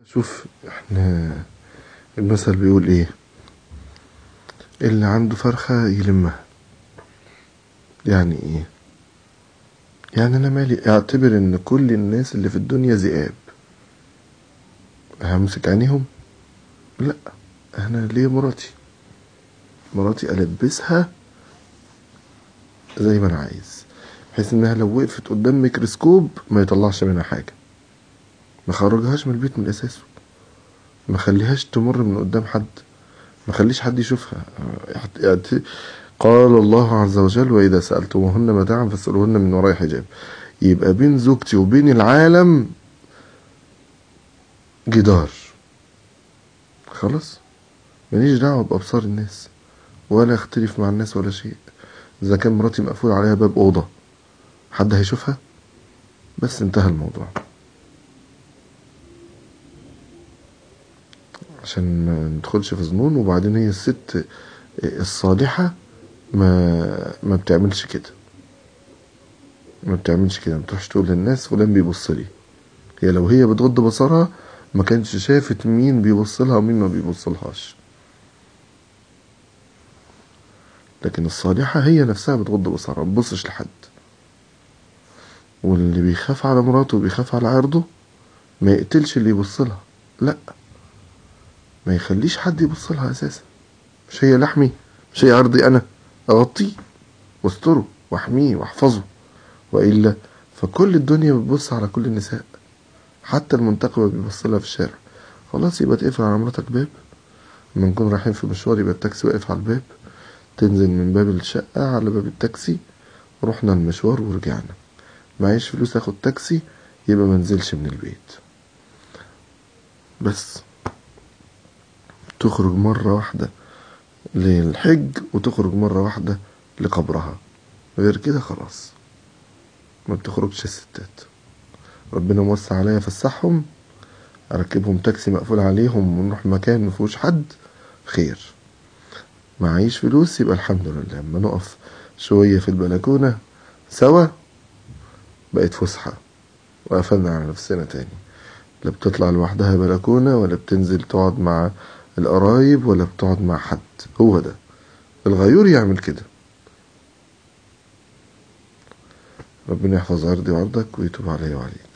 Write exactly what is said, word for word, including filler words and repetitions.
شوف، احنا المثل بيقول ايه؟ اللي عنده فرخة يلمها. يعني ايه؟ يعني انا مالي؟ اعتبر ان كل الناس اللي في الدنيا ذئاب، همسك عينيهم؟ لا، انا ليه مراتي مراتي البسها زي ما انا عايز، بحيث انها لو وقفت قدام ميكروسكوب ما يطلعش منها حاجة، ما خرجهاش من البيت من اساسه، ما خليهاش تمر من قدام حد، ما خليش حد يشوفها. قال الله عز وجل: وإذا سألتموهن متاعا فاسألوهن من وراء حجاب. يبقى بين زوجتي وبين العالم جدار، خلاص ماليش دعوة بأبصار الناس، ولا اختلف مع الناس ولا شيء. إذا كان مراتي مقفول عليها باب أوضة، حد هيشوفها؟ بس انتهى الموضوع. عشان ما ندخلش في ظنون. وبعدين هي الست الصالحة ما ما بتعملش كده، ما بتعملش كده، ما تروحش تقول للناس فلان بيبص لي. هي لو هي بتغض بصرها ما كانش شافت مين بيبص لها ومين ما بيبصلهاش. لكن الصالحة هي نفسها بتغض بصرها، ما تبصش لحد. واللي بيخاف على مراته وبيخاف على عرضه ما يقتلش اللي يبص لها، لا، ما يخليش حد يبص لها اساسا. مش هي لحمي؟ مش هي عرضي؟ انا اغطيه واستره واحميه واحفظه، والا فكل الدنيا بتبص على كل النساء، حتى المنتقبة بيبص لها في الشارع. خلاص يبقى تقفل على مراتك باب. لما نكون رايحين في مشوار يبقى التاكسي واقف على الباب، تنزل من باب الشقة على باب التاكسي، رحنا المشوار ورجعنا. معيش فلوس اخد تاكسي، يبقى منزلش من البيت. بس تخرج مرة واحدة للحج وتخرج مرة واحدة لقبرها، غير كده خلاص ما بتخرجش الستات. ربنا موسع عليا فسحهم، اركبهم تاكسي مقفول عليهم ونروح مكان مفيهوش حد، خير. معيش فلوس يبقى الحمد لله، اما نقف شوية في البلكونة سوا بقت فسحة، وقفلنا على نفسنا تاني. لا بتطلع لوحدها بلكونة، ولا بتنزل تقعد مع القرايب، ولا بتقعد مع حد. هو ده الغيور يعمل كده. ربنا يحفظ عرضي وعرضك ويتوب علي وعليك.